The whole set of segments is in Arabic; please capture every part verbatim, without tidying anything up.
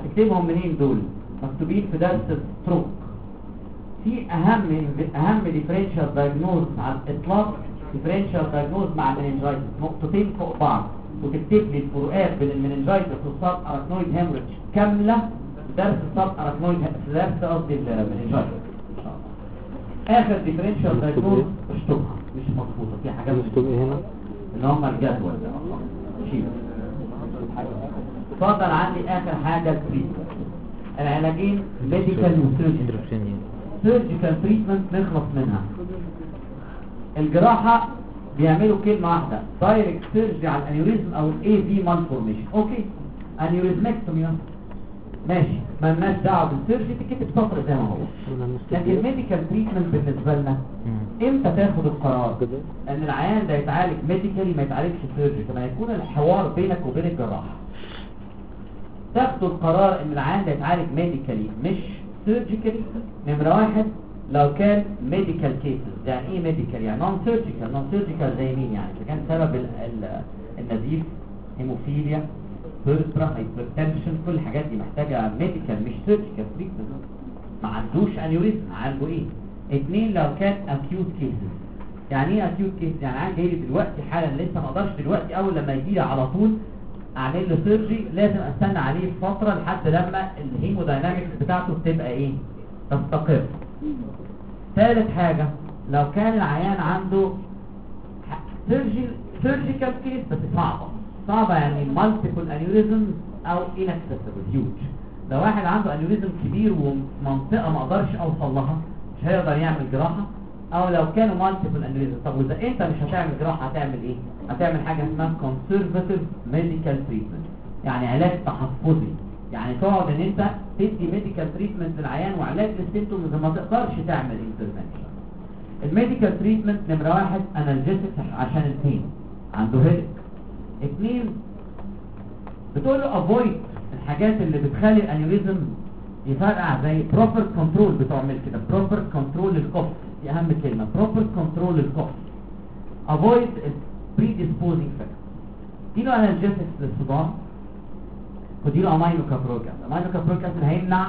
تكتبهم منين دول؟ مكتوبين في درس ستروك. في اهم اهم ديفرنشال دايجنوز على الاطلاق ديفرنشال دايجنوز مع المننجايتس، نقطتين فوق بعض، وتكتب لي الفروقات بين المننجايتس والسب اراكنويد هيموريدج كامله في درس السب اراكنويد في درس قصدي المننجايتس. اخر ديفرنشال دايجنوز اشطبها مش مظبوطه، في حاجات مكتوب ايه هنا؟ اللي هم الجدول ده شيل. اتفضل عندي اخر حاجه التريتمنت. العلاجين ميديكال وسيرجيكال. سيرجيكال تريتمنت نخلص منها. الجراحه بيعملوا كلمه واحده، دايركت سيرجري على الانيوريزم او الاي في مالفورميشن. اوكي انيوريزمكتومي ماشي، ما لناش دعوه بالسيرجري، تكتب سطر زي ما هو. لكن الميديكال تريتمنت بالنسبه لنا امتى تاخد القرار ان العيان ده يتعالج ميديكالي ما يتعالجش سيرجري، كما يكون الحوار بينك وبين الجراح. تاخدوا القرار ان العيان ده يتعالج ميديكالي مش سيرجيكالي نمره واحد لو كان ميديكال كيسز. يعني ايه ميديكال؟ يعني نون سيرجيكال. نون سيرجيكال زي مين؟ يعني اذا كان سبب ال ال النزيف، هيموفيليا، بيرترا، هايبرتنشن، كل الحاجات دي محتاجه ميديكال مش سيرجيكال تريتمنت. ما عندوش انيوريزم، عنده ايه؟ اثنين لو كان اكيوت كيسز. يعني ايه اكيوت كيس؟ يعني عندي جاي لي دلوقتي حالا، لسه ما اقدرش دلوقتي اول لما يجي لي على طول اعمل له سيرجري، لازم استنى عليه فتره لحد لما الهيموداينامكس بتاعته بتبقى ايه؟ تستقر. ثالث حاجه لو كان العيان عنده سيرجي سيرجيكال كيس بس صعبه صعبه يعني مالتيبل انيوريزم او انكسسبل هيوج. لو واحد عنده انيوريزم كبير ومنطقه ما اقدرش اوصل لها مش هيقدر يعمل جراحه، او لو كانوا مالتيبل انيوريزم. طب واذا انت مش هتعمل جراحه هتعمل ايه؟ هتعمل حاجه اسمها كونسرفاتيف ميديكال تريتمنت، يعني علاج تحفظي. يعني تقعد ان انت تدي ميديكال تريتمنت للعيان وعلاج للسيمتومز اذا ما تقدرش تعمل انترفنشن. الميديكال تريتمنت نمره واحد انالجيسيك عشان البين عنده هيدك. اثنين بتقول له افويد الحاجات اللي بتخلي الانيوريزم يفرقع زي بروبر كنترول، بتعمل كده بروبر كنترول للكف، دي اهم كلمه، بروبر كنترول للكف. افويد بريديسبوزنج فاكتور. دي له انالجيسيك للصداع، ودي له امينو كابرويك اسيد. امينو كابرويك اسيد هيمنع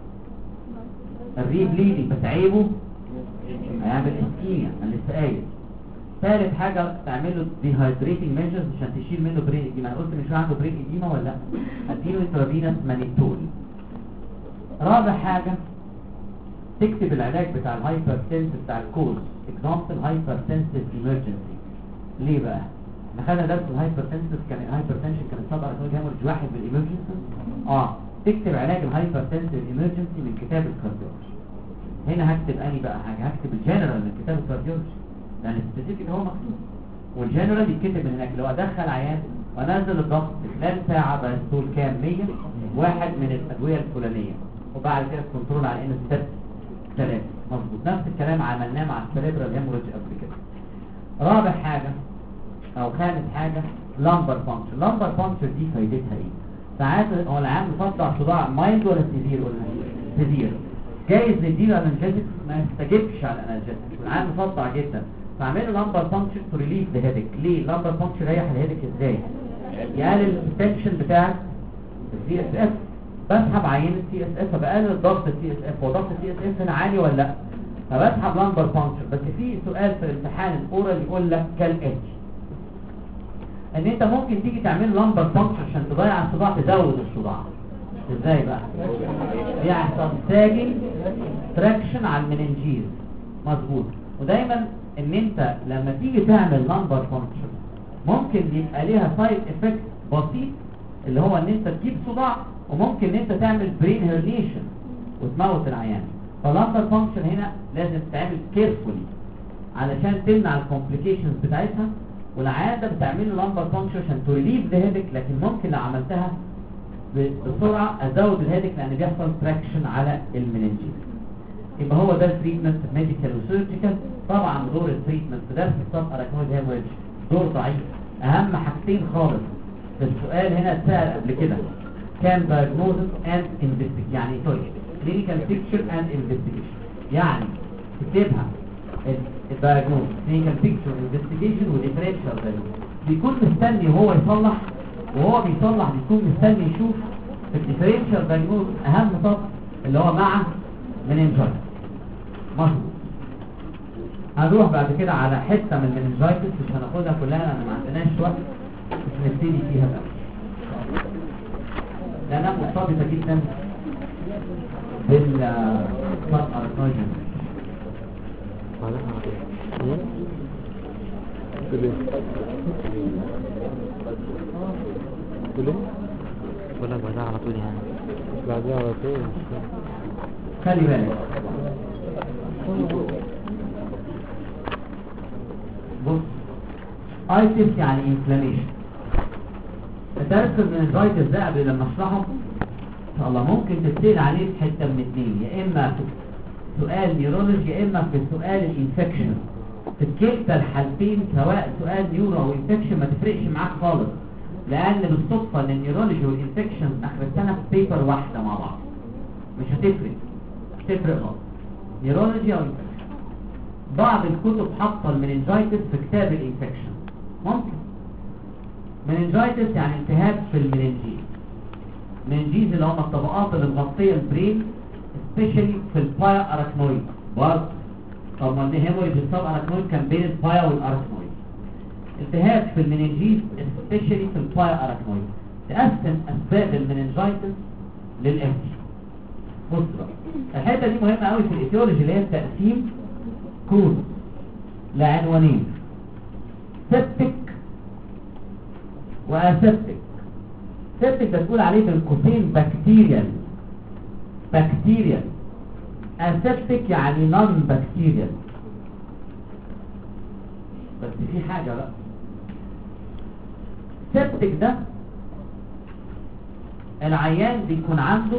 الري بليدنج بس عيبه هيعمل اسكيميا، انا لسه قايل. ثالث حاجه تعمل له ديهايدريتنج ميجرز عشان تشيل منه برين ايديما. انا قلت مش عنده برين ايديما ولا لا؟ هديله انترافينوس مانيتول. رابع حاجه تكتب العلاج بتاع الهايبرتنسيف بتاع الكوز، اكزامبل هايبرتنسيف ايمرجنسي. ليه بقى؟ احنا خدنا درس الهايبرتنسيف، كان الهايبرتنشن كان سبعة اركان هيموريدج واحد بالايمرجنسي. اه تكتب علاج الهايبرتنسيف ايمرجنسي من كتاب الكارديولوجي. هنا هكتب اني بقى حاجه، هكتب الجنرال من كتاب الكارديولوجي لان السبيسيفيك هو مكتوب، والجنرال يتكتب من هناك. لو ادخل عيان وانزل الضغط في خلال ساعه بقول كام؟ مية واحد من الادويه الفلانيه، وبعد كده كنترول على ان ستيب ثلاثة. مظبوط. نفس الكلام عملناه مع السيريبرال هيموريدج قبل كده. رابع حاجه او خامس حاجه لامبر فانكشن. لامبر فانكشن دي فايدتها ايه؟ ساعات هو العيان مصدع صداع مايلد ولا سيفير ولا سيفير، جايز نديله انالجيزك ما يستجبش على الانالجيزك والعيان مصدع جدا، فاعمل له لامبر فانكشن تو ريليف ذا هيدك. ليه لامبر فانكشن؟ يريح الهيدك ازاي؟ يقلل التنشن بتاع السي اس اف. بسحب عينه السي اس اف فبقلل ضغط السي اس اف، وضغط السي اس اف هنا عالي ولا لا؟ فبسحب لامبر فانكشن. بس في سؤال في الامتحان الاورال يقول لك كالاتي، ان انت ممكن تيجي تعمل لامبر فانكشن عشان تضيع الصداع تزود الصداع. ازاي بقى؟ يحصل ساجن تراكشن على المننجيز. مظبوط. ودايما ان انت لما تيجي تعمل لامبر فانكشن ممكن يبقى ليها سايد افكت بسيط، اللي هو ان انت تجيب صداع، وممكن ان انت تعمل برين هيرنيشن وتموت العيان. فاللامبر فانكشن هنا لازم تعمل كيرفولي علشان تمنع الكومبليكيشنز بتاعتها، والعيان ده بتعمل له لامبر فانكشن عشان تريليف ذا هيدك. لكن ممكن لو عملتها بسرعه ازود الهيدك لان بيحصل تراكشن على المننجيز. يبقى هو ده التريتمنت ميديكال وسيرجيكال. طبعا دور التريتمنت في درس السب اراكنويد هيموريدج دور ضعيف. اهم حاجتين خالص في السؤال هنا اتسال قبل كده، كان diagnosis and investigation، يعني سوري clinical picture and investigation. يعني تكتبها الدايجنوز clinical picture investigation وديفرنشال diagnosis. بيكون مستني وهو يصلح، وهو بيصلح بيكون مستني يشوف في الديفرنشال دايجنوز اهم سطر اللي هو مع مننجايتس. مظبوط. هنروح بعد كده على حته من المننجايتس مش هناخدها كلها لان ما عندناش وقت، مش نبتدي فيها بقى لانها مرتبطه جدا بالسب اركنويد. ولا بعدها على طول يعني بعدها على طول. خلي بالك بص، ايتس يعني انفلاميشن. درس المننجايتس ده قبل لما اشرحه ان شاء الله ممكن تتسال عليه في حته من اتنين، يا اما في سؤال نيورولوجي يا اما في سؤال الانفكشن. في كلتا الحالتين سواء سؤال نيورو او انفكشن ما تفرقش معاك خالص، لان بالصدفه ان النيورولوجي والانفكشن اخر السنه في بيبر واحده مع بعض، مش هتفرق مش هتفرق خالص نيورولوجي او انفكشن. بعض الكتب حاطه المننجايتس في كتاب الانفكشن ممكن. مننجايتس يعني التهاب في المننجيز. المننجيز اللي هم الطبقات اللي مغطيه البرين سبيشالي في البايا اراكنويد برضه. طب ما الهيموريج السب اراكنويد كان بين البايا والاراكنويد. التهاب في المننجيز سبيشالي في البايا اراكنويد. تقسم اسباب المننجايتس للاتي. بص بقى الحته دي مهمه قوي في الايتيولوجي اللي هي التقسيم كود لعنوانين، سبتك واسبتك. سبتك ده تقول عليه بين قوسين بكتيريال بكتيريال، اسبتك يعني نون بكتيريال. بس في حاجه بقى، سبتك ده العيان بيكون عنده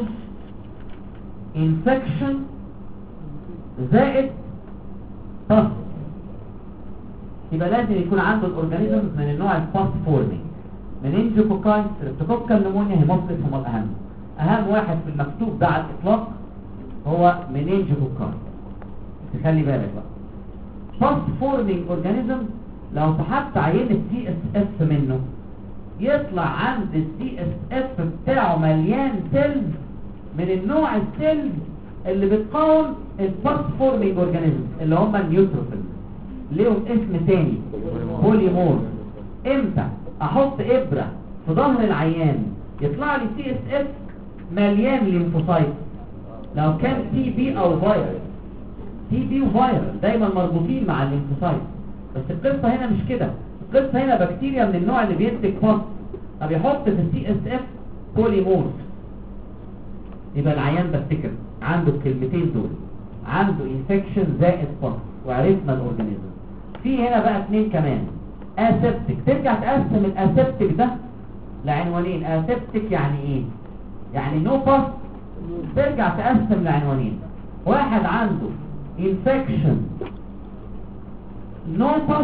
انفكشن زائد باس، يبقى لازم يكون عنده الاورجانيزم من النوع الباس فورمينج. مننجوكوكاي، ستريبتوكوكال نمونيا، هيموفيلس هم الاهم. اهم واحد في المكتوب ده على الاطلاق هو مننجوكوكاي. تخلي بالك بقى باس فورمينج اورجانيزم لو سحبت عينه سي اس اف منه يطلع عند السي اس اف بتاعه مليان سيلز من النوع السيلز اللي بتقاوم الباس فورمينج اورجانيزم اللي هم النيوتروفيلز. ليهم اسم تاني بوليمور. امتى احط ابره في ظهر العيان يطلع لي سي اس اف مليان ليمفوسايت؟ لو كان تي بي او فيروس. تي بي وفيروس دايما مربوطين مع الليمفوسايت، بس القصه هنا مش كده. القصه هنا بكتيريا من النوع اللي بينتج باس، فبيحط في السي اس اف بوليمور. يبقى العيان بفتكر عنده الكلمتين دول، عنده انفكشن زائد باس، وعرفنا الاورجانيزم. في هنا بقى اثنين كمان، اسبتك. ترجع تقسم الاسبتك ده لعنوانين. اسبتك يعني ايه؟ يعني نو باس. ترجع تقسم لعنوانين، واحد عنده انفكشن نو باس،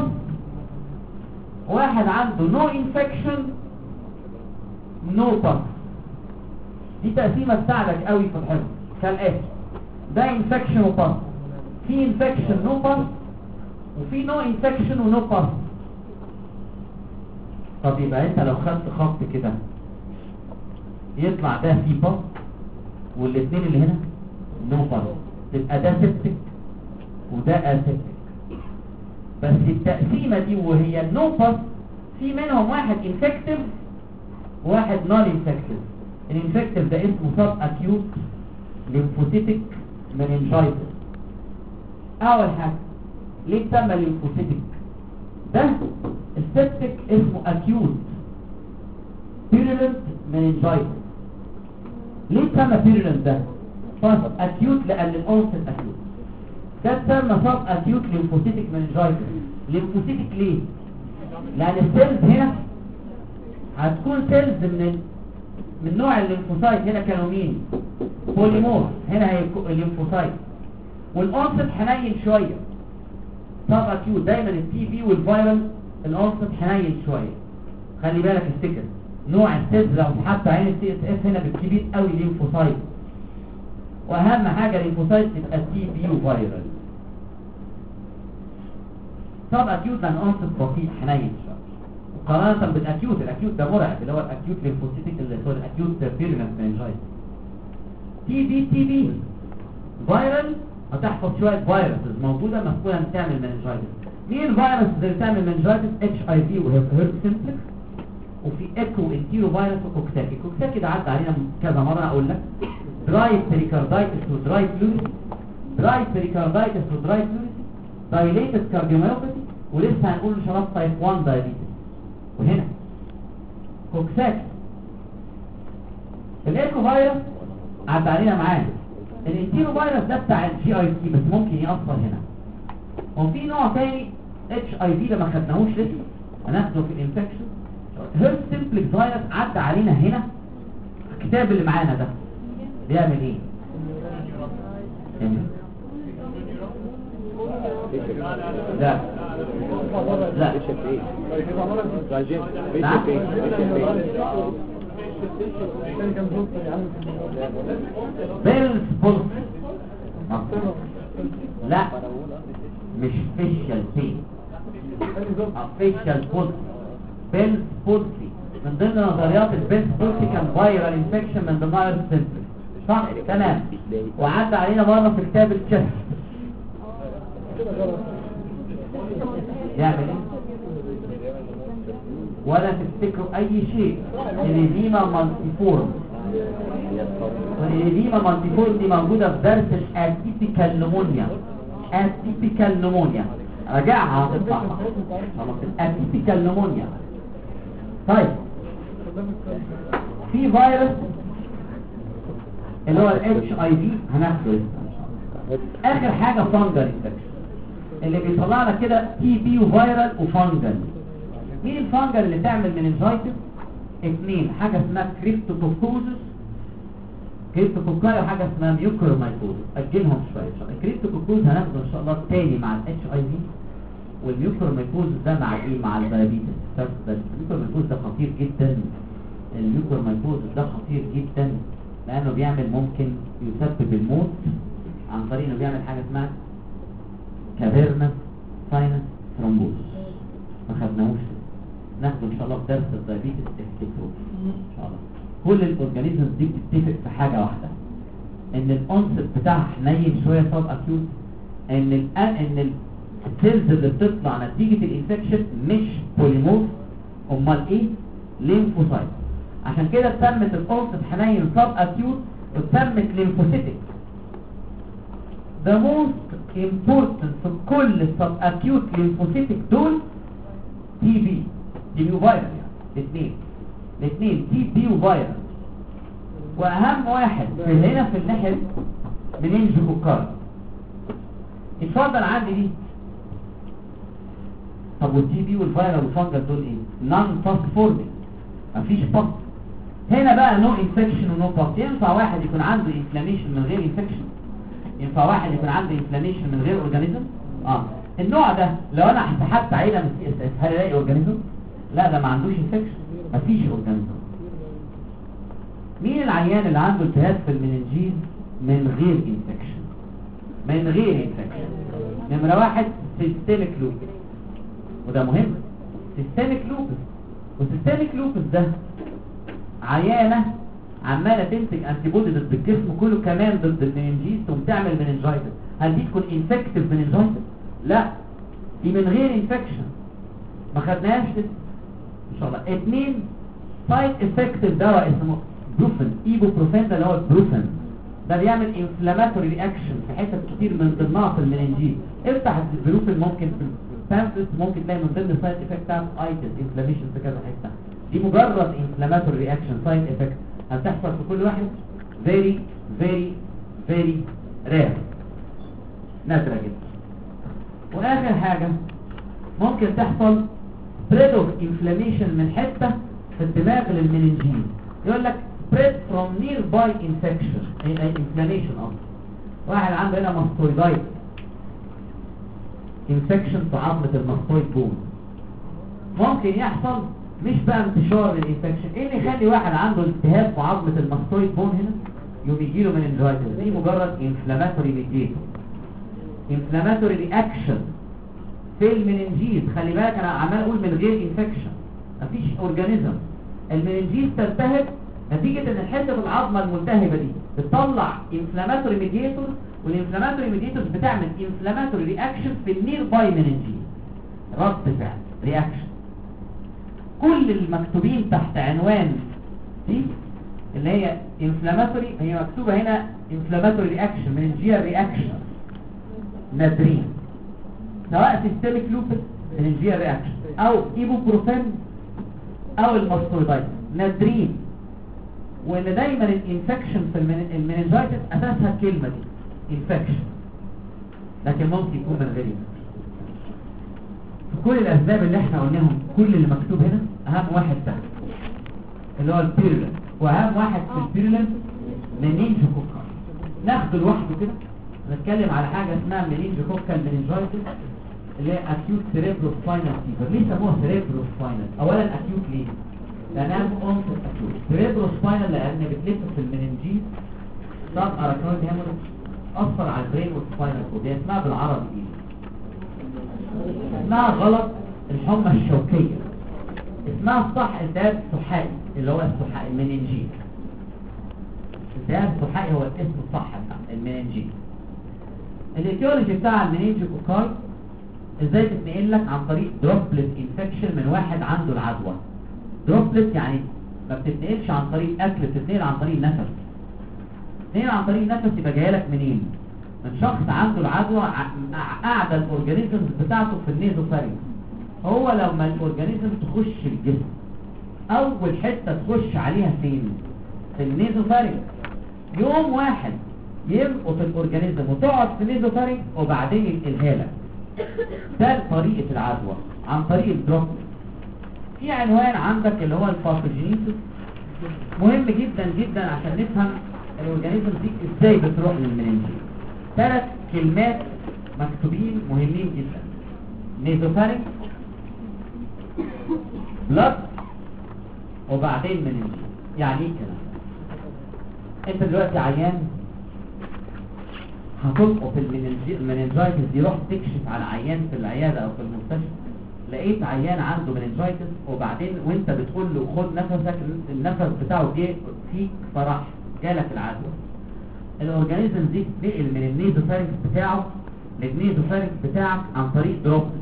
واحد عنده نو انفكشن نو باس. دي تقسيمه تساعدك قوي في الحفظ كالاتي: ده انفكشن وباس، في انفكشن نو باس، وفي نو انفكشن ونو باس. طب يبقى انت لو خدت خط كده يطلع ده في باس والاثنين اللي هنا نو باس، تبقى ده سبتك وده اسبتك. بس التقسيمه دي وهي النو باس في منهم واحد انفكتيف وواحد نون انفكتيف. الانفكتيف ده اسمه سب اكيوت ليمفوسيتك مننجايتس. اول حاجه ليه تسمى ليمفوسيتك؟ ده السبتك اسمه اكيوت بيرولنت مننجايتس. ليه تسمى بيرولنت ده؟ سب اكيوت لان الانست اكيوت. ده تسمى سب اكيوت ليمفوسيتك مننجايتس. ليمفوسيتك ليه؟ لان السيلز هنا هتكون سيلز من من نوع الليمفوسايت. هنا كانوا مين؟ بوليمور. هنا هي الليمفوسايت، والانست حنين شويه. سب اكيوت دايما التي بي والفيرال الانست حنين شويه. خلي بالك افتكر نوع السيلز لو حتى عين السي اس اف هنا بالكبير قوي ليمفوسايت، واهم حاجه الليمفوسايت تبقى تي بي وفيرال. سب اكيوت لان انست بسيط حنين شويه. مقارنه بالاكيوت. الاكيوت ده مرعب، اللي هو الاكيوت ليمفوسيتيك اللي هو الاكيوت فيرولنت مننجايتس. تي بي تي بي فيرال، هتحفظ شويه فيروسز موجوده مسؤوله عن تعمل مننجايتس. مين الفيروس اللي بتعمل مننجايتس؟ اتش اي في وهيرب سيمبلكس، وفي ايكو انتيرو فيروس وكوكساكي. كوكساكي ده عدى علينا كذا مره اقول لك. دراي بيريكاردايتس ودراي فلوريسي، دراي بيريكاردايتس ودراي فلوريسي، دايليتد كارديوميوباثي، ولسه هنقول ان شاء الله تايب واحد دايابيتس. وهنا كوكساكي. الايكو فيروس عدى علينا معاه. الانتيرو فيروس ده بتاع الجي اي سي بس ممكن يأثر هنا. وفي نوع تاني اتش اي في ده ما خدناهوش لسه، هناخده في الانفكشن. هيرب سيمبلكس فيروس عدى علينا هنا. الكتاب اللي معانا ده بيعمل ايه؟ لا لا بيلز بولس. لا مش فيشل بي، فيشل بولس. بيلز بولسي من ضمن نظريات البيلز بولسي كان فايرال انفكشن من ضمن هيرب سيمبلكس. صح تمام. وعدى علينا مره في كتاب التشست. يعمل ايه؟ ولا تفتكروا اي شيء. الإديمة مالتيفورم. والإديمة مالتيفورم دي موجودة في درس الاتيبيكال نمونيا. اتيبيكال نمونيا راجعها هتطلعها خلاص. الاتيبيكال نمونيا. طيب في فيروس اللي هو الاتش اي في هناخده. اخر حاجه فانجل انفكشن اللي بيطلع لنا كده تي بي وفيرال وفانجل. مين الفانجل اللي تعمل مننجايتس؟ اثنين، حاجه اسمها كريبتوكوكوزس كريبتوكوكاي، وحاجه اسمها ميوكرومايكوزس. اجلهم شويه. الكريبتوكوكوز هناخده ان شاء الله تاني مع الاتش اي في، والميوكرومايكوزس ده مع ايه؟ مع الدايابيتس. الميوكرومايكوزس ده خطير جدا. الميوكرومايكوزس ده خطير جدا لانه بيعمل ممكن يسبب الموت عن طريق انه بيعمل حاجه اسمها كافيرنس ساينس ثرومبوزس. ما خدناهوش، ناخده ان شاء الله في درس الدايابيتس افتكروه ان شاء الله. كل الاورجانيزمز دي بتتفق في حاجه واحده، ان الانسب بتاعها حنين شويه سب اكيوت، ان ال ان السيلز اللي بتطلع نتيجه الانفكشن مش بوليمورف، امال ايه؟ ليمفوسايت. عشان كده اتسمت الانسب حنين سب اكيوت واتسمت ليمفوسيتك. the most important في كل السب اكيوت ليمفوسيتك دول تي بي تي بي وفيرال، يعني الاثنين الاثنين تي بي وفيرال. واهم واحد في هنا في الناحيه مننجوكوكاي. اتفضل عندي دي. طب والتي بي والفيرال والفانجل دول ايه؟ نون باس فورمينج، مفيش باس. هنا بقى نو انفكشن ونو باس. ينفع واحد يكون عنده انفلاميشن من غير انفكشن؟ ينفع واحد يكون عنده انفلاميشن من غير اورجانيزم؟ اه النوع ده لو انا سحبت عينه من سي اس اس هل الاقي اورجانيزم؟ لا، ده ما عندوش انفكشن، مفيش اورجانيزم. مين العيان اللي عنده التهاب في المننجيز من غير انفكشن؟ من غير انفكشن نمره واحد سيستميك لوبس، وده مهم. سيستميك لوبس، والسيستميك لوبس ده عيانه عماله تنتج انتي بودي ضد الجسم كله كمان ضد المننجيز تقوم تعمل مننجايتس. هل دي تكون انفكتيف مننجايتس؟ لا، دي من غير انفكشن، ما خدناهاش لسه ان شاء الله. اثنين، سايد افكتيف دواء اسمه بروفن، ايبوبروفين، ده اللي هو البروفن ده بيعمل انفلاماتوري رياكشن في حتت كتير من ضمنها في المننجيز. افتح البروفن ممكن في البامفلت ممكن تلاقي من ضمن السايد افكت بتاعت ايتس انفلاميشن في كذا حته. دي مجرد انفلاماتوري رياكشن سايد افكت هتحصل في كل واحد، very very very rare، نادرة جدا. واخر حاجة ممكن تحصل spread of inflammation من حتة في الدماغ للمننجين. يقول لك spread from nearby infection inflammation اصلا. واحد عنده هنا ماستويدايت infection في عظمة الماستويد بون، ممكن يحصل مش بقى انتشار للانفكشن. ايه اللي يخلي واحد عنده التهاب في عظمه الماستويد بون هنا يوم يجيله مننجايتس؟ دي مجرد انفلاماتوري ميديتور، انفلاماتوري رياكشن في المننجيز. خلي بالك انا عمال اقول من غير انفكشن، مفيش اورجانيزم. المننجيز تلتهب نتيجة ان الحتة العظمة الملتهبة دي بتطلع انفلاماتوري ميدياتورز، والانفلاماتوري ميدياتورز بتعمل انفلاماتوري رياكشن في النير باي مننجيز، رد فعل رياكشن. كل المكتوبين تحت عنوان دي اللي هي انفلاماتوري، هي مكتوبة هنا انفلاماتوري رياكشن مننجيال رياكشن نادرين، سواء سيستميك لوبس مننجيال رياكشن او ايبوبروفين او الماستويدايتس نادرين. وان دايما الانفكشن في المننجايتس اساسها الكلمه دي انفكشن، لكن ممكن يكون من غير infection. في كل الاسباب اللي احنا قلناهم كل اللي مكتوب هنا اهم واحد ده اللي هو البيرولنت، واهم واحد في البيرولنت منينجوكوكال. ناخده لوحده كده نتكلم على حاجه اسمها منينجوكوكال مننجايتس اللي هي اكيوت سيريبروسباينال فيفر. ليه سموها سيريبروسباينال؟ اولا اكيوت ليه؟ لانها اونست اكيوت. سيريبروسباينال لان بتلف في المننجيز سب اراكنويد هيموريج اثر على البرين والسباينال كورد. هي اسمها بالعربي ايه؟ اسمها غلط الحمى الشوكيه، اسمها الصح التهاب السحائي اللي هو السحائي المننجيز. التهاب السحائي هو الاسم الصح بتاع المننجيز. الايتيولوجي بتاع المننجوكوكاي ازاي تتنقل لك عن طريق دروبلت انفكشن من واحد عنده العدوى. دروبلت يعني ما بتتنقلش عن طريق اكل، بتتنقل عن طريق نفس. تتنقل عن طريق نفس يبقى جايه لك منين؟ من شخص عنده العدوى قاعده الاورجانيزمز بتاعته في النيزوفارينج. هو لما الاورجانيزم تخش الجسم اول حته تخش عليها فين؟ في النيزوفارينج. يوم واحد يلقط الاورجانيزم وتقعد في النيزوفارينج وبعدين ينقلها لك. ده طريقه العدوى عن طريق الدروبلت. في عنوان عندك اللي هو الباثوجينيسيس، مهم جدا جدا عشان نفهم الاورجانيزم دي ازاي بتروح للمننجيز. ثلاث كلمات مكتوبين مهمين جدا: نيزوفارينج، بلاد، وبعدين مننجيز. يعني ايه الكلام ده؟ انت دلوقتي عيان هتلقط المننجايتس دي، رحت تكشف على عيان في العياده او في المستشفى، لقيت عيان عنده مننجايتس، وبعدين وانت بتقول له خد نفسك النفس بتاعه جه فيك فراح جالك العدوى. الاورجانيزم دي تنقل من النيزوفارينكس بتاعه للنيزوفارينكس بتاعك عن طريق دروبلت.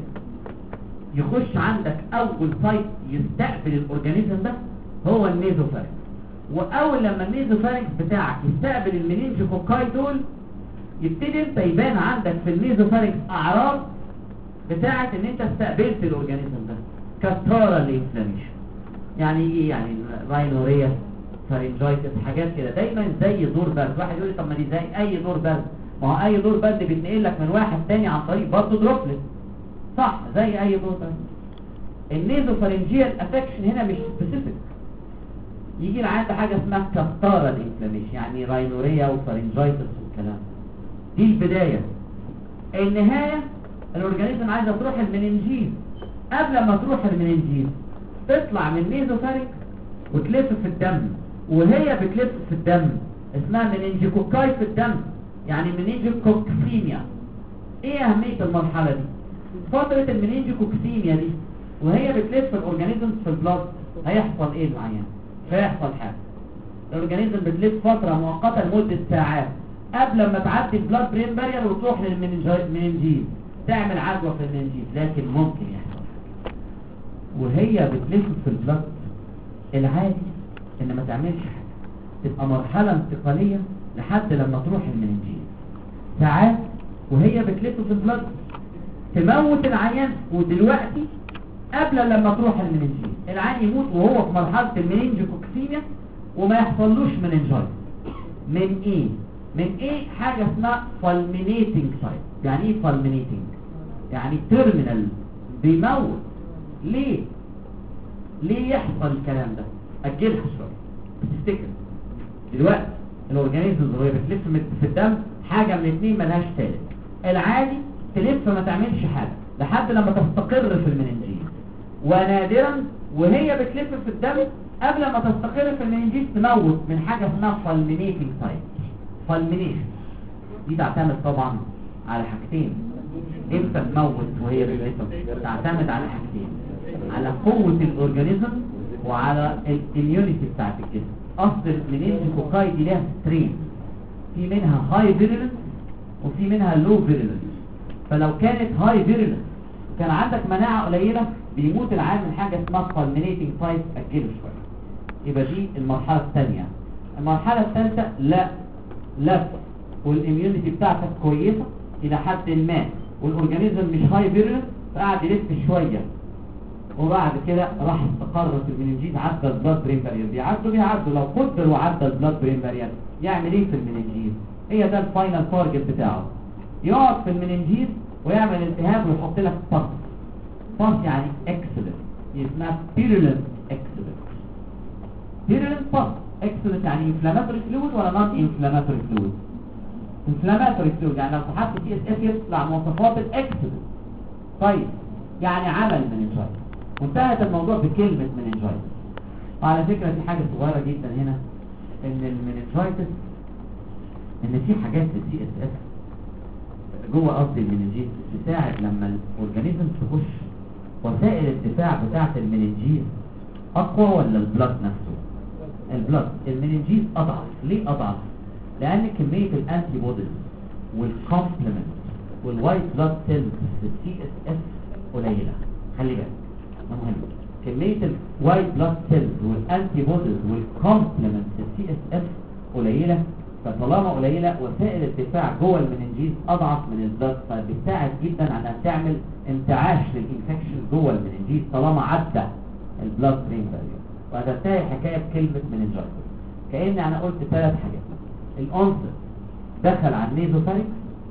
يخش عندك اول سايت يستقبل الاورجانيزم ده هو النيزوفارينكس، واول لما النيزوفارينكس بتاعك يستقبل المننجوكوكاي دول يبتدي انت يبان عندك في النيزوفارينكس اعراض بتاعت ان انت استقبلت الاورجانيزم ده كثارة الانفلاميشن. يعني ايه؟ يعني راينوريا، فارنجايتس، حاجات كده دايما زي دور برد. واحد يقول لي طب ما دي زي اي دور برد، ما هو اي دور برد بيتنقل لك من واحد تاني عن طريق برضه دروبلت، صح؟ زي اي دور برد. النيزوفارنجيال افكشن هنا مش سبيسيفيك، يجي العيان حاجه اسمها كثارة الانفلاميشن، يعني راينوريا وفارنجايتس والكلام. دي البدايه. النهايه الاورجانيزم عايزه تروح المننجيز. قبل ما تروح المننجيز تطلع من النيزوفارينكس وتلف في الدم، وهي بتلف في الدم اسمها مننجوكوكاي في الدم، يعني مننجوكوكسيميا. ايه اهميه المرحله دي؟ فتره المننجوكوكسيميا دي وهي بتلف الاورجانيزم في البلاد هيحصل ايه معايا؟ هيحصل حاجه. الاورجانيزم بتلف فتره مؤقته لمده ساعات قبل ما تعدي البلاد برين بارير وتروح للمننجيز تعمل عدوى في المننجيز. لكن ممكن يحصل وهي بتلف في البلاد العادي ان ما تعملش حاجه، تبقى مرحله انتقاليه لحد لما تروح المننجيز. ساعات وهي بتلف في البلاد تموت العيان، ودلوقتي قبل لما تروح المننجيز العيان يموت وهو في مرحله المننجوكوكسيميا وما يحصلوش مننجايتس. من ايه؟ من ايه؟ حاجه اسمها فالمينيتنج سايت. يعني ايه فالمينيتنج؟ يعني تيرمينال بيموت. ليه ليه يحصل الكلام ده؟ اجلها شويه تفتكر. دلوقتي الاورجانيزم وهي بتلف في الدم حاجه من اتنين ملهاش ثالث. العادي تلف ما تعملش حاجه لحد لما تستقر في المننجيز، ونادرا وهي بتلف في الدم قبل ما تستقر في المننجيز تموت من حاجه اسمها فالمينيتنج سايت. فالمينيشن دي تعتمد طبعا على حاجتين: امتى تموت وهي ريليتد؟ تعتمد على حاجتين، على قوة الاورجانيزم وعلى الاميونيتي بتاعت الجسم. اصل المننجوكوكاي دي لها سترين، في منها هاي فيرولنس وفي منها لو فيرولنس. فلو كانت هاي فيرولنس كان عندك مناعة قليلة بيموت العيان من حاجة اسمها فالمينيتنج تايب، اجله شوية. يبقى دي المرحلة الثانية. المرحلة الثالثة لا لا والاميونيتي بتاعتك كويسة الى حد ما والاورجانيزم مش هاي فيرولنس، فقعد يلف شوية وبعد كده راح استقر في المننجيز، عدى البلاد برين بارير. بيعدوا بيعدوا لو قدر وعدى البلاد برين بارير يعمل ايه في المننجيز؟ هي ده الفاينل تارجت بتاعه، يقعد في المننجيز ويعمل التهاب ويحط لك باس. باس يعني اكسلنت، اسمها بيرولنت اكسلنت. بيرولنت باس اكسلنت يعني انفلاماتوري فلويد ولا نون انفلاماتوري فلويد؟ انفلاماتوري فلويد، يعني لو سحبت تي اس اف يطلع مواصفات الاكسلنت. طيب يعني عمل مننجايتس، وانتهت الموضوع بكلمة مننجايتس. وعلى فكرة في حاجة صغيرة جدا هنا، ان المننجايتس ان في حاجات في السي اس اف جوه قصد المننجيز بتساعد لما الاورجانيزم تخش. وسائل الدفاع بتاعة المننجيز اقوى ولا البلاد نفسه؟ البلاد. المننجيز اضعف. ليه اضعف؟ لان كمية الانتي بوديز والكومبلمنت والوايت بلاد سيلز في السي اس اف قليلة. خلي بالك ده مهم، كمية الوايت بلاد سيلز والانتي بوديز والكومبلمنت في السي اس اف قليلة. فطالما قليلة وسائل الدفاع جوه المننجيز اضعف من البلاد، فبتساعد جدا على ان تعمل انتعاش للانفكشن جوه المننجيز طالما عدى البلاد برين بارير. وهتنتهي الحكايه بكلمه مننجايتس. كأن انا قلت ثلاث حاجات. الانسر دخل على النيزوفارينكس،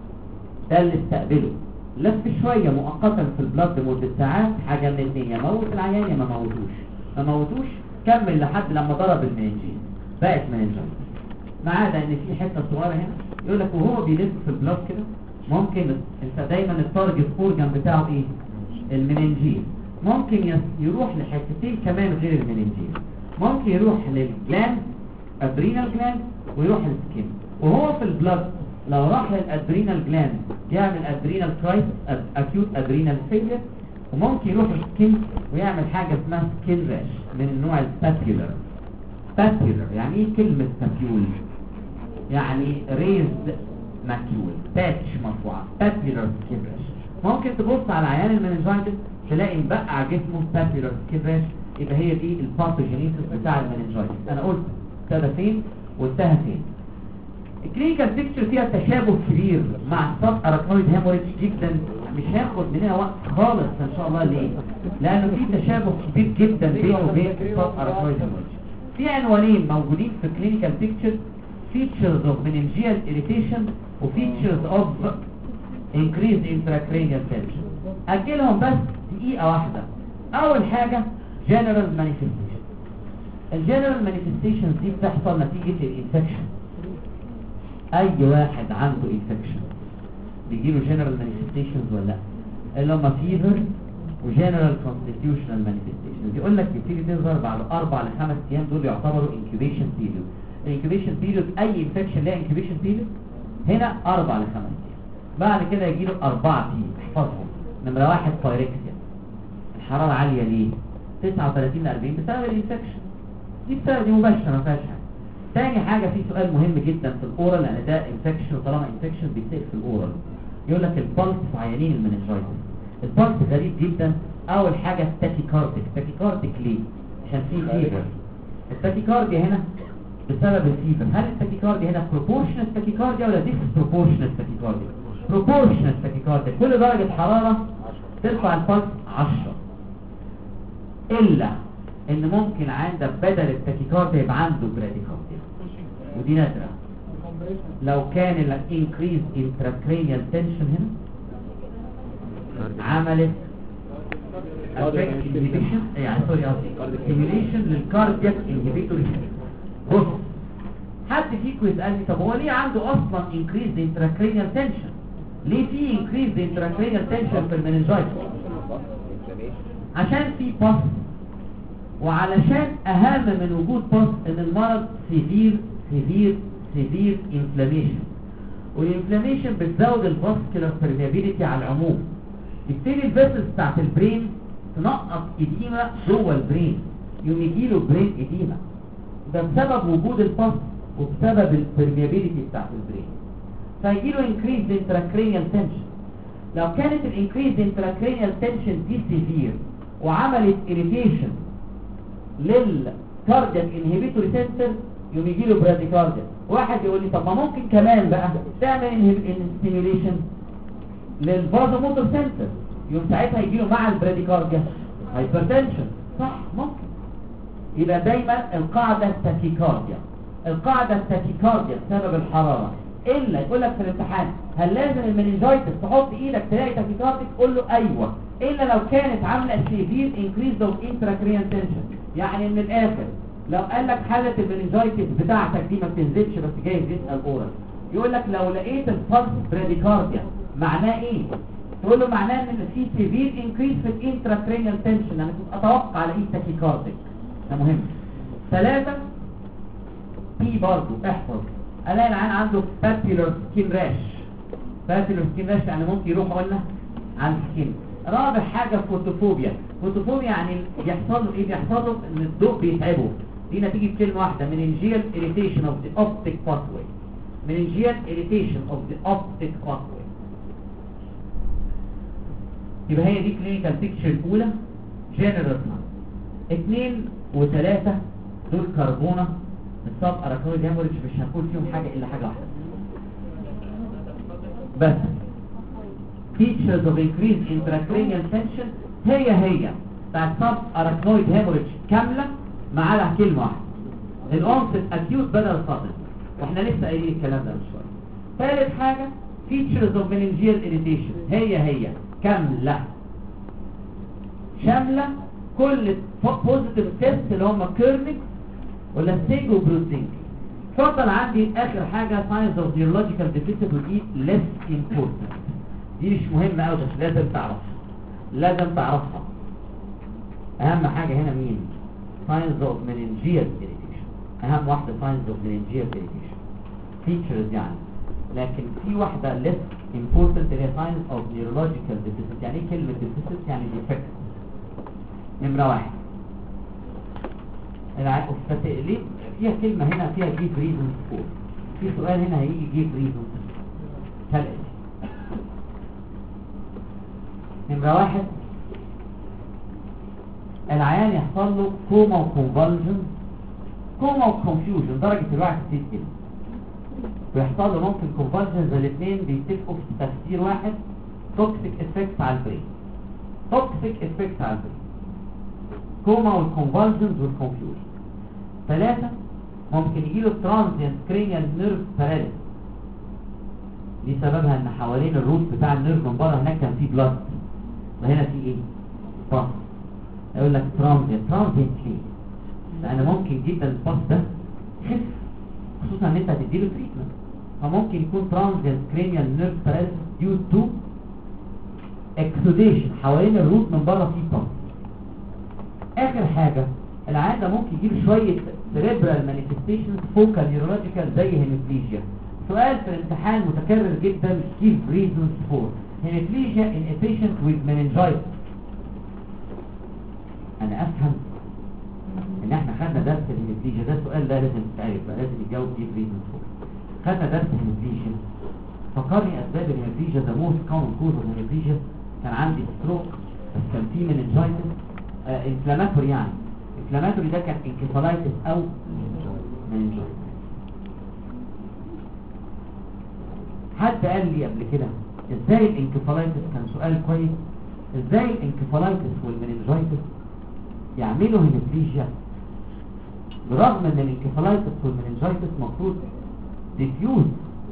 ده اللي استقبله لف شويه مؤقتا في البلاد لمده ساعات، حاجه من الاثنين، يا موت العيان يا ما موتوش. ما موتوش كمل لحد لما ضرب المننجيز بقت مننجايتس. ما عدا ان في حته صغيره هنا يقول لك وهو بيلف في البلاد كده ممكن انت دايما التارجت اورجان بتاعه ايه؟ المننجيز. ممكن يروح لحتتين كمان غير المننجيز، ممكن يروح للجلاند ادرينال جلاند ويروح للسكين. وهو في البلاد لو راح للادرينال جلاند يعمل ادرينال كرايسس اكيوت ادرينال فيلير، وممكن يروح للسكين ويعمل حاجه اسمها سكين راش من النوع البابيولر. بابيولر يعني ايه كلمه بابيول؟ يعني ريزد ماكيول، باتش مرفوعه، بابيولر سكين راش. ممكن تبص على عيان المننجايتس تلاقي مبقع جسمه بابيولر سكين راش، يبقى هي دي الباثوجينيسيس بتاع المننجايتس. انا قلت ابتدى فين وانتهى فين. الكلينيكال بيكتشر فيها تشابه كبير مع السب اراكنويد هيموريدج جدا، مش هياخد مننا وقت خالص ان شاء الله. ليه؟ لانه في تشابه كبير جدا بينه وبين السب اراكنويد هيموريدج. في عنوانين موجودين في الكلينيكال بيكتشر، features of meningeal irritation و features of increased intracranial tension. اجلهم بس دقيقة واحدة. اول حاجة general manifestation. الجنرال manifestations دي بتحصل نتيجة الانفكشن. اي واحد عنده انفكشن بيجيله general manifestations ولا لا؟ اللي هم fever و general constitutional manifestations. يقول لك بتيجي تظهر بعد اربع لخمس ايام، دول يعتبروا incubation period. الانكيبيشن بيريود اي انفكشن لها انكيبيشن بيريود هنا اربع لخمس ايام. بعد كده يجي له اربعه ايام. احفظهم. نمره واحد بايركسيا، الحراره عاليه ليه؟ تسعة وثلاثين ل أربعين بسبب الانفكشن، دي بسبب دي مباشره ما فيهاش حاجه. تاني حاجه في سؤال مهم جدا في الاورال، لان ده انفكشن، وطالما انفكشن بيتسال في الاورال. يقول لك البلس في عيانين المننجايتس. البلس غريب جدا. اول حاجه تاكيكارديك. تاكيكارديك ليه؟ عشان في فيبر. التاكيكارديا هنا بسبب الفيبر. هل التاكيكارديا هنا بروبورشنال تاكيكارديا ولا ديسبروبورشنال تاكيكارديا؟ بروبورشنال تاكيكارديا. كل درجة حرارة ترفع البلس عشرة. إلا إن ممكن عند بدل التاكيكارديا يبقى عنده براديكارديا، ودي نادرة. لو كان ال increased intracranial tension هنا عملت affect inhibition، يعني سوري قصدي stimulation للكاردياك inhibitory. بص، حد فيكم يسألني طب هو ليه عنده اصلا increased intracranial tension؟ ليه في increased intracranial tension في المننجايتس؟ عشان في باس، وعلشان اهم من وجود باس ان المرض severe severe severe inflammation. والانفلاميشن بتزود الفاسكولار بيرميابيليتي على العموم. يبتدي الفيسلز بتاعت البرين تنقط اديمه جوه البرين، يوم يجيله برين اديمه. ده بسبب وجود الباس وبسبب البرميابيليتي بتاعت البرين. فيجيله انكريز انتراكرينيال تنشن. لو كانت الانكريز انتراكرينيال تنشن دي سيفير وعملت اريتيشن للكاردياك انهبيتوري سنتر يوم يجيله براديكارديا. واحد يقول لي طب ما ممكن كمان بقى تعمل ستيميوليشن للفازوموتور سنتر، يوم ساعتها يجيله مع البراديكارديا هايبرتنشن. صح ممكن. يبقى دايما القاعده التاكيكارديا، القاعده التاكيكارديا بسبب الحراره. الا يقول لك في الامتحان هل لازم المننجايتس تحط ايدك تلاقي تاكيكارديا؟ تقول له ايوه، الا لو كانت عامله سيفير انكريز اوف انتراكرينيال تنشن. يعني من الاخر لو قال لك حاله المننجايتس بتاعتك دي ما بتنزلش بس جاي يسال اورال، يقول لك لو لقيت الفالس براديكارديا معناه ايه؟ تقول له معناه ان في سيفير انكريز في الانتراكرينيال تنشن، انا كنت اتوقع الاقيه تاكيكارديك. ده مهم. ثلاثة بي برضه احفظ، الاقي العيان عنده بابيلر سكين راش. بابيلر سكين راش يعني ممكن يروح قلنا على السكين. رابع حاجه فوتوفوبيا. فوتوفوبيا يعني بيحصل له ايه؟ بيحصل له ان الضوء بيتعبه. دي نتيجه كلمه واحده، meningeal irritation of the optic pathway. meningeal irritation of the optic pathway. يبقى هي دي كلينيكال بيكتشر الاولى جنرال. اثنين وثلاثة دول كربونة السب اراكنويد هيموريدج، مش هنقول فيهم حاجة الا حاجة واحدة بس. features of increased intracranial tension هي هي بتاعت سب اراكنويد هيموريدج كاملة ما عدا كلمة واحدة، الانست اكيوت بدل صدر، واحنا لسه قايلين الكلام ده من شوية. ثالث حاجة features of meningeal irritation هي هي كاملة شاملة كل بوزيتيف تيست اللي هم كيرنيك ولا ستيج وبروتين. فضل عندي اخر حاجه ساينز اوف نيورولوجيكال ديفيسيت ودي ليس امبورتنت، دي مش مهمه قوي بس لازم تعرفها، لازم تعرفها. اهم حاجه هنا مين؟ ساينز اوف meningeal irritation، اهم واحده ساينز اوف meningeal irritation فيتشرز يعني. لكن في واحده ليس امبورتنت اللي هي ساينز اوف نيورولوجيكال ديفيسيت. يعني ايه كلمه ديفيسيت؟ يعني ديفكت. نمرة واحد ليه فيها كلمة هنا فيها give reasons for، في سؤال هنا هيجي give reasons كالاتي. نمرة واحد العيان يحصل له كوما وكونفالجن، كوما وكونفيوجن درجة الوعي كتير كده، ويحصل له ممكن كونفالجن. الاثنين بيتفقوا في تفسير واحد، توكسيك افكت على البرين، توكسيك افكت على البرين، كوما والكونفالجنز والكونفيوجن. ثلاثة ممكن يجيله ترانزيانت كرينيال نيرف باراليس، دي سببها ان حوالين الروت بتاع النيرف من بره هناك كان فيه بلاد وهنا فيه ايه؟ باس. يقول لك ترانزيانت، ترانزيانت ليه؟ لان ممكن جدا الباس ده يخف، خصوصا ان انت هتديله تريتمنت، فممكن يكون ترانزيانت كرينيال نيرف باراليس ديو تو اكسوديشن حوالين الروت من بره فيه باس. اخر حاجة العيان ده ممكن يجيب شوية cerebral manifestations focal neurological زي hemiplegia. سؤال في الامتحان متكرر جدا give reasons for hemiplegia in a patient with meningitis. انا افهم ان احنا خدنا درس الهيمiplegia، ده السؤال ده لازم تتعرف بقى، لازم يتجاوب give reasons for. خدنا درس الهيمiplegia، فكرني اسباب الهيمiplegia. the most common cause of hemiplegia كان عندي stroke بس كان فيه meningitis انفلاماتوري، يعني انفلاماتوري ده كان انكفالايتس او مننجايتس. حد قال لي قبل كده ازاي الانكفالايتس، كان سؤال كويس، ازاي الانكفالايتس والمننجايتس يعملوا هيمiplegia برغم ان الانكفالايتس والمننجايتس مفروض ديفيوز.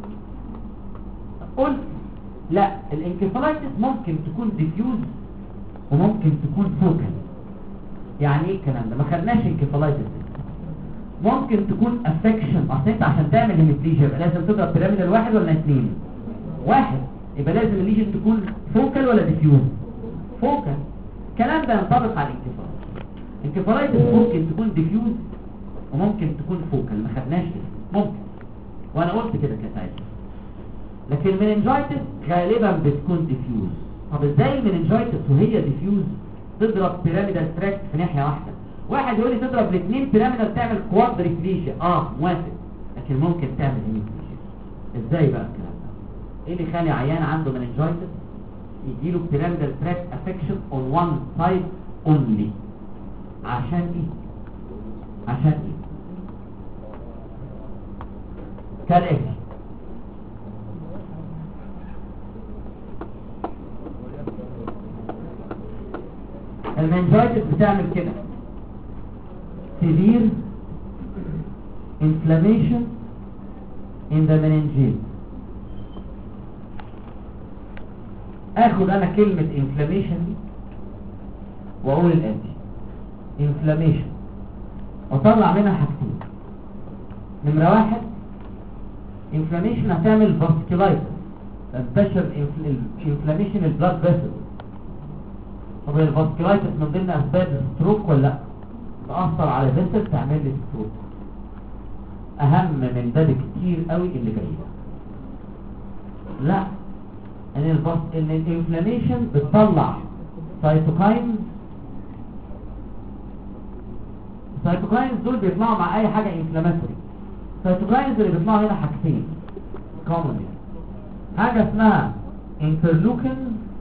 قلت لا، الانكفالايتس ممكن تكون ديفيوز وممكن تكون فوكال. يعني ايه الكلام ده؟ ما خدناش انكفالايتس. ممكن تكون افكشن، اصل انت عشان تعمل هيمiplegia يبقى لازم تضرب بيراميدال واحد ولا اثنين؟ واحد، يبقى لازم الليجن تكون فوكال ولا ديفيوز؟ فوكال. الكلام ده ينطبق على الانكفالايتس. الانكفالايتس ممكن تكون ديفيوز وممكن تكون فوكال، ما خدناش كده، ممكن، وانا قلت كده كساعتها. لكن المننجايتس غالبا بتكون ديفيوز. طب ازاي المننجايتس وهي ديفيوز تضرب بيراميدال تراكت في ناحيه واحده؟ واحد يقول لي تضرب الاثنين بيراميدال تعمل كوادريبليجيا، اه موافق، لكن ممكن تعمل هيميبليجيا. ازاي بقى الكلام ده؟ ايه اللي يخلي عيان عنده مننجايتس يجيله بيراميدال تراكت افكشن اون وان سايد اونلي؟ عشان ايه؟ عشان ايه؟ كالاتي: المننجايتس بتعمل كده severe inflammation in the meninges. اخد انا كلمة inflammation دي واقول الاتي: inflammation واطلع منها حاجتين. نمرة واحد inflammation هتعمل vasculitis، تنتشر inflammation البلاد فيسل. طب الفاسكولايتس من ضمن اسباب الستروك ولا لا؟ تأثر على فيسل تعمل لي ستروك. اهم من ده بكتير قوي اللي جاي ده. لا، ان الفاس ان الانفلاميشن بتطلع سايتوكاين. السايتوكاينز دول بيطلعوا مع اي حاجه انفلاماتوري. السايتوكاينز اللي بيطلعوا هنا حاجتين كومنلي: حاجه اسمها انترلوكين،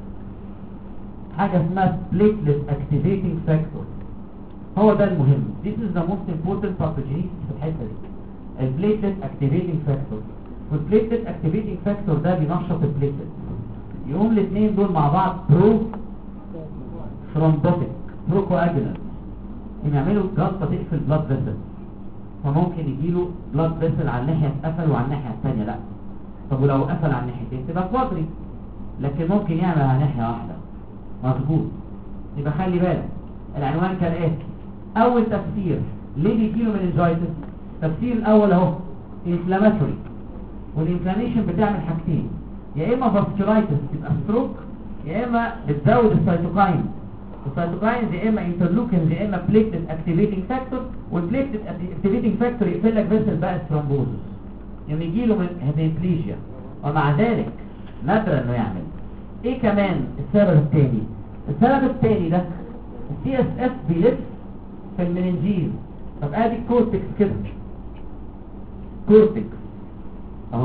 حاجه اسمها platelet activating factor. هو ده المهم. This is the most important pathogenesis في الحته دي، البليتلت activating factor. والبليتلت activating factor ده بينشط البليتلت. يقوم الاثنين دول مع بعض برو ثرومبوتيك برو كواجولانت، يعملوا جلطه تقفل بلاد فيسل. فممكن يجيله بلاد فيسل على الناحيه اتقفل وعلى الناحيه الثانيه لا. طب ولو قفل على الناحيتين تبقى كوادري، لكن ممكن يعمل على ناحيه واحده. مظبوط. يبقى خلي بالك العنوان كالاتي: اول تفسير ليه بيجيله مننجايتس. التفسير الاول اهو انفلاماتوري، والانفلاميشن بتعمل حاجتين: يا اما فاسكولايتس تبقى ستروك، يا اما بتزود السيتوكاين. السيتوكاينز يا اما انترلوكينز يا اما بليتلت اكتيفيتنج فاكتور، والبليتلت اكتيفيتنج فاكتور يقفل لك فيسل بقى ثرومبوزس، يوم يجيله من هيميبليجيا. ومع ذلك نادر انه يعمل. ايه كمان السبب الثاني؟ السبب الثاني ده السي اس اف بيلف في المننجيز. طب ادي الكورتكس كده، كورتكس اهو،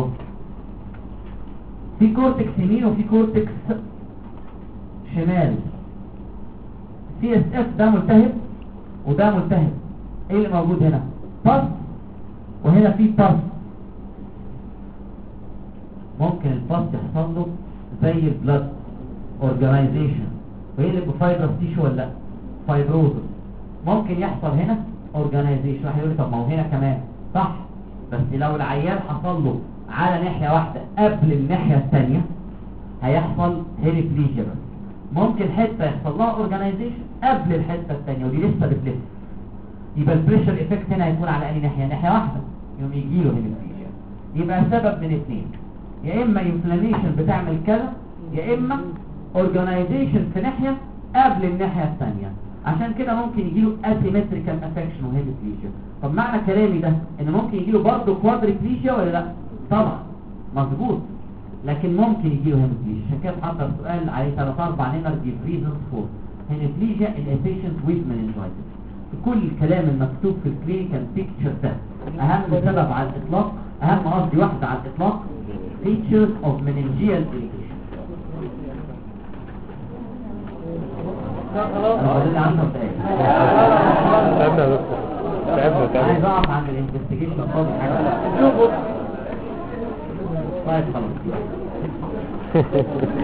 في كورتكس يمين وفي كورتكس شمال. سي اس اف ده ملتهب وده ملتهب. ايه اللي موجود هنا؟ باس، وهنا في باس. ممكن الباس يحصل له زي البلاد اورجانيزيشن ويقلب بفايبرس تيشو ولا لا؟ فايبروزس. ممكن يحصل هنا اورجانيزيشن. واحد يقول لي طب ما هو هنا كمان، صح، بس لو العيان حصل له على ناحيه واحده قبل الناحيه الثانيه هيحصل هيميبليجيا. بس ممكن حته يحصل لها اورجانيزيشن قبل الحته الثانيه ودي لسه بتلف، يبقى البريشر افكت هنا هيكون على اي ناحيه؟ ناحيه واحده، يوم يجي له هيميبليجيا. يبقى سبب من اثنين: يا اما انفلاميشن بتعمل كذا، يا اما اورجانيزيشن في ناحيه قبل الناحيه الثانيه. عشان كده ممكن يجيله اسيمتريكال افكشن وهيميبليجيا. طب معنى كلامي ده ان ممكن يجيله برضه كوادريبليجيا ولا لا؟ طبعا مظبوط، لكن ممكن يجيله هيميبليجيا. عشان كده حضر سؤال عليه ثلاث اربع نمر دي ريزونز فور هيميبليجيا ان بيشنت ويز مننجايتس. كل الكلام المكتوب في الكلينيكال بيكتشر ده اهم سبب على الاطلاق، اهم قصدي واحده على الاطلاق: features of meningeal irritation. خلاص اللي عندنا تعبنا يا دكتور، تعبنا تعبنا. عايز اقف عند الانفستيجيشن فاضي حاجه. طيب خلاص.